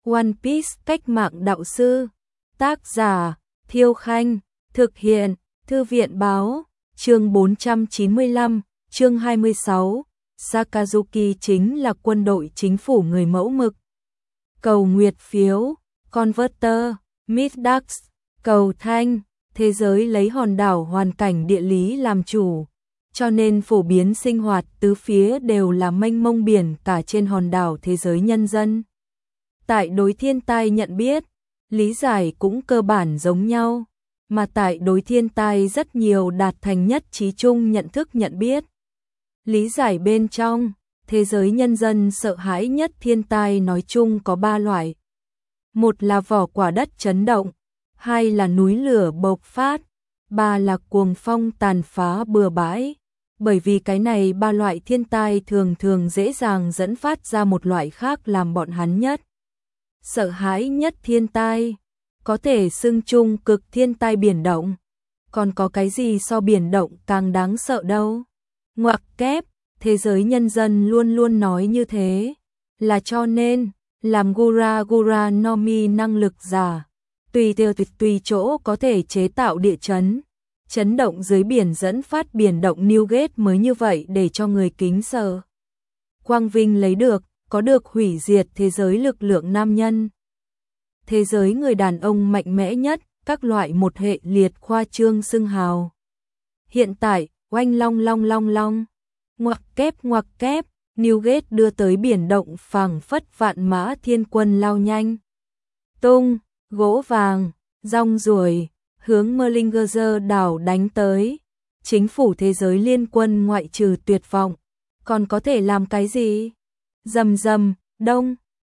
One Piece cách mạng đạo sư. Tác giả Thiêu Khanh. Thực hiện Thư viện Báo. Chương 495, chương 26. Sakazuki chính là quân đội chính phủ người mẫu mực. Cầu nguyệt phiếu, Converter, Midax, cầu thanh. Thế giới lấy hòn đảo hoàn cảnh địa lý làm chủ, cho nên phổ biến sinh hoạt tứ phía đều là mênh mông biển cả trên hòn đảo thế giới nhân dân. Tại đối thiên tai nhận biết, lý giải cũng cơ bản giống nhau, mà tại đối thiên tai rất nhiều đạt thành nhất trí chung nhận thức nhận biết. Lý giải bên trong, thế giới nhân dân sợ hãi nhất thiên tai nói chung có 3 loại. Một là vỏ quả đất chấn động, hai là núi lửa bộc phát, ba là cuồng phong tàn phá bừa bãi. Bởi vì cái này 3 loại thiên tai thường thường dễ dàng dẫn phát ra một loại khác làm bọn hắn nhất sợ hãi nhất thiên tai, có thể xưng chung cực thiên tai biển động. Còn có cái gì so biển động càng đáng sợ đâu? Ngoặc kép, thế giới nhân dân luôn luôn nói như thế, là cho nên làm Gura Gura no Mi năng lực giả, tùy chỗ có thể chế tạo địa chấn, chấn động dưới biển dẫn phát biển động Newgate mới như vậy để cho người kính sợ. Quang vinh lấy được, có được hủy diệt thế giới lực lượng nam nhân. Thế giới người đàn ông mạnh mẽ nhất, các loại một hệ liệt khoa trương xưng hào. Hiện tại, oanh long, ngoặc kép, Newgate đưa tới biển động phảng phất vạn mã thiên quân lao nhanh. Tung, gỗ vàng, rong ruổi, hướng Merlinger's đảo đánh tới. Chính phủ thế giới liên quân ngoại trừ tuyệt vọng, còn có thể làm cái gì? Rầm rầm, đông,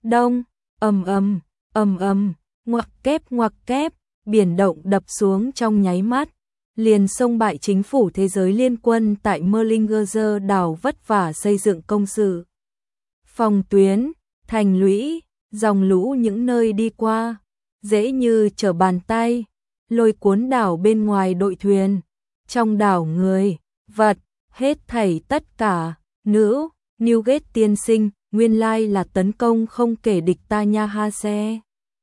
ầm, ngoặc kép, biển động đập xuống trong nháy mắt, liền xông bại chính phủ thế giới liên quân tại Merlinger's đảo vất vả xây dựng công sự. Phòng tuyến, thành lũy, dòng lũ những nơi đi qua, dễ như trở bàn tay, lôi cuốn đảo bên ngoài đội thuyền, trong đảo người, vật, hết thảy tất cả, nữ, Newgate tiên sinh, nguyên lai là tấn công không kể địch ta nha ha xe.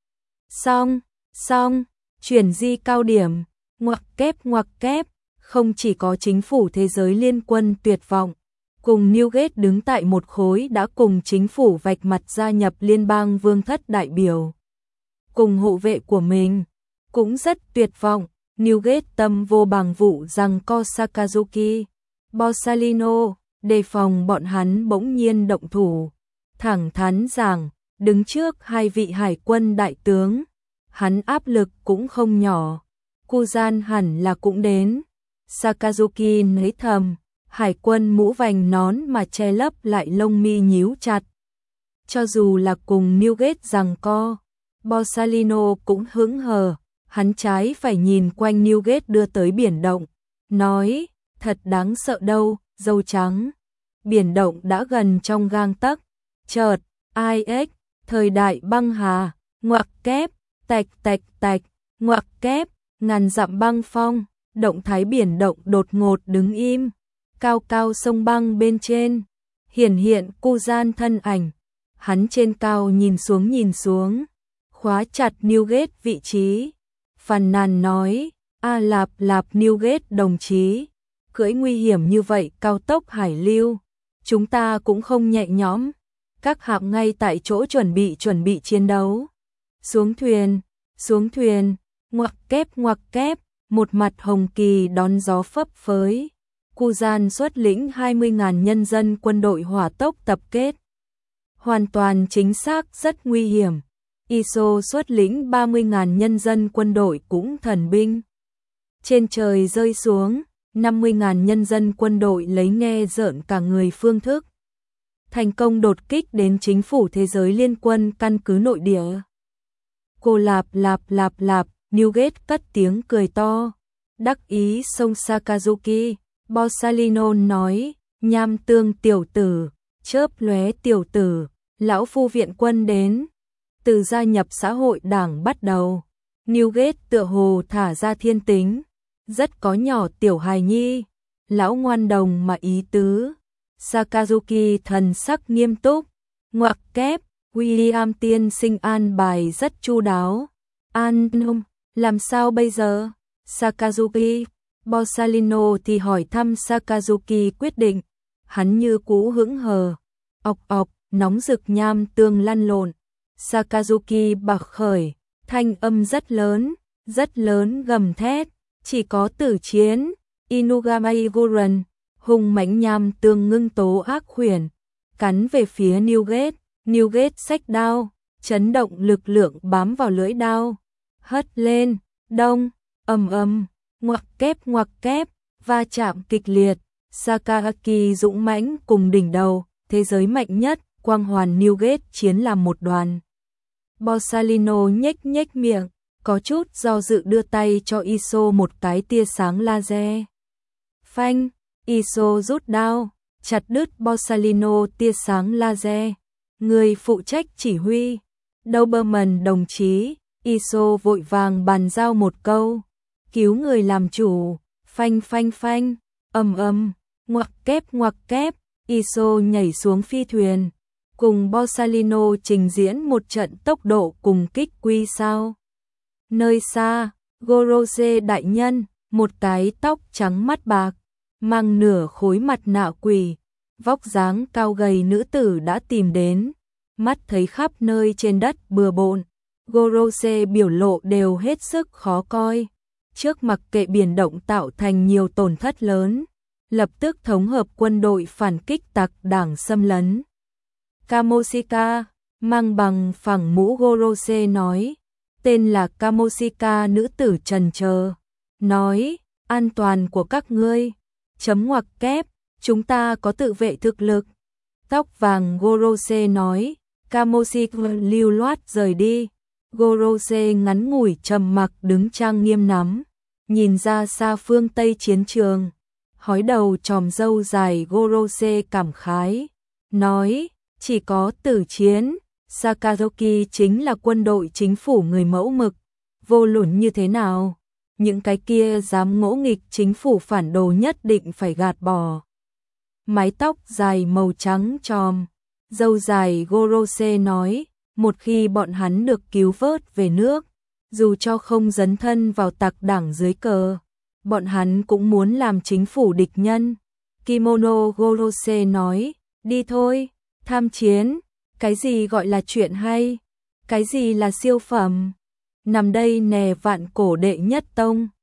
Xong, chuyển di cao điểm, ngoặc kép, không chỉ có chính phủ thế giới liên quân tuyệt vọng, cùng Newgate đứng tại một khối đã cùng chính phủ vạch mặt gia nhập liên bang vương thất đại biểu. Cùng hộ vệ của mình, cũng rất tuyệt vọng, Newgate tâm vô bằng vụ rằng co Sakazuki, Borsalino, đề phòng bọn hắn bỗng nhiên động thủ. Thẳng thắn rằng, đứng trước hai vị hải quân đại tướng, hắn áp lực cũng không nhỏ. Kuzan hẳn là cũng đến. Sakazuki nấy thầm, hải quân mũ vành nón mà che lấp lại lông mi nhíu chặt. Cho dù là cùng Newgate giằng co, Borsalino cũng hững hờ, hắn trái phải nhìn quanh Newgate đưa tới biển động, nói, thật đáng sợ đâu, dâu trắng. Biển động đã gần trong gang tấc, chợt, IX, thời đại băng hà, ngoặc kép, tạch, ngoặc kép, ngàn dặm băng phong, động thái biển động đột ngột đứng im, cao sông băng bên trên, hiện Kuzan thân ảnh, hắn trên cao nhìn xuống, khóa chặt Newgate vị trí, phàn nàn nói, lạp Newgate đồng chí, cưỡi nguy hiểm như vậy cao tốc hải lưu, chúng ta cũng không nhẹ nhõm, các hạm ngay tại chỗ chuẩn bị chiến đấu. Xuống thuyền, ngoặc kép, một mặt hồng kỳ đón gió phấp phới. Kuzan xuất lĩnh 20.000 nhân dân quân đội hỏa tốc tập kết. Hoàn toàn chính xác rất nguy hiểm. Iso xuất lĩnh 30.000 nhân dân quân đội cũng thần binh. Trên trời rơi xuống, 50.000 nhân dân quân đội lấy nghe rợn cả người phương thức. Thành công đột kích đến chính phủ thế giới liên quân căn cứ nội địa. Cô lạp, Newgate cất tiếng cười to. Đắc ý sông Sakazuki, Borsalino nói, nham tương tiểu tử, chớp lóe tiểu tử, lão phu viện quân đến. Từ gia nhập xã hội đảng bắt đầu, Newgate tựa hồ thả ra thiên tính, rất có nhỏ tiểu hài nhi, lão ngoan đồng mà ý tứ. Sakazuki thần sắc nghiêm túc, ngoặc kép, William tiên sinh an bài rất chu đáo. An nông, làm sao bây giờ? Sakazuki, Borsalino thì hỏi thăm Sakazuki quyết định. Hắn như cũ hững hờ. Ọc ọc, nóng rực nham tương lăn lộn. Sakazuki bạc khởi, thanh âm rất lớn gầm thét. Chỉ có tử chiến, Inugamai Goran, hung mãnh nham tương ngưng tố ác huyền, cắn về phía Newgate. Newgate xách đao, chấn động lực lượng bám vào lưỡi đao. Hất lên, đông, ầm, ngoặc kép, va chạm kịch liệt. Sakaki dũng mãnh cùng đỉnh đầu, thế giới mạnh nhất, quang hoàn Newgate chiến làm một đoàn. Borsalino nhếch miệng, có chút do dự đưa tay cho Iso một cái tia sáng laser. Phanh, Iso rút đao, chặt đứt Borsalino tia sáng laser. Người phụ trách chỉ huy, Doberman đồng chí, Iso vội vàng bàn giao một câu. Cứu người làm chủ, phanh, ầm, ngoặc kép, Iso nhảy xuống phi thuyền. Cùng Borsalino trình diễn một trận tốc độ cùng kích quy sao. Nơi xa, Gorose đại nhân, một cái tóc trắng mắt bạc, mang nửa khối mặt nạ quỷ, vóc dáng cao gầy nữ tử đã tìm đến. Mắt thấy khắp nơi trên đất bừa bộn, Gorose biểu lộ đều hết sức khó coi. Trước mặc kệ biển động tạo thành nhiều tổn thất lớn, lập tức thống hợp quân đội phản kích tặc đảng xâm lấn. Kamoshika, mang bằng phẳng mũ Gorose nói, tên là Kamoshika nữ tử trần chờ, nói, an toàn của các ngươi, chấm ngoặc kép, chúng ta có tự vệ thực lực. Tóc vàng Gorose nói, Kamoshika lưu loát rời đi. Gorose ngắn ngủi trầm mặc đứng trang nghiêm nắm, nhìn ra xa phương Tây chiến trường. Hói đầu tròm râu dài Gorose cảm khái, nói, chỉ có tử chiến, Sakazuki chính là quân đội chính phủ người mẫu mực, vô luận như thế nào, những cái kia dám ngỗ nghịch chính phủ phản đồ nhất định phải gạt bỏ. Mái tóc dài màu trắng tròm, râu dài Gorose nói, một khi bọn hắn được cứu vớt về nước, dù cho không dấn thân vào tặc đảng dưới cờ, bọn hắn cũng muốn làm chính phủ địch nhân. Kimono Gorose nói, đi thôi, tham chiến, cái gì gọi là chuyện hay, cái gì là siêu phẩm, nằm đây nè vạn cổ đệ nhất tông.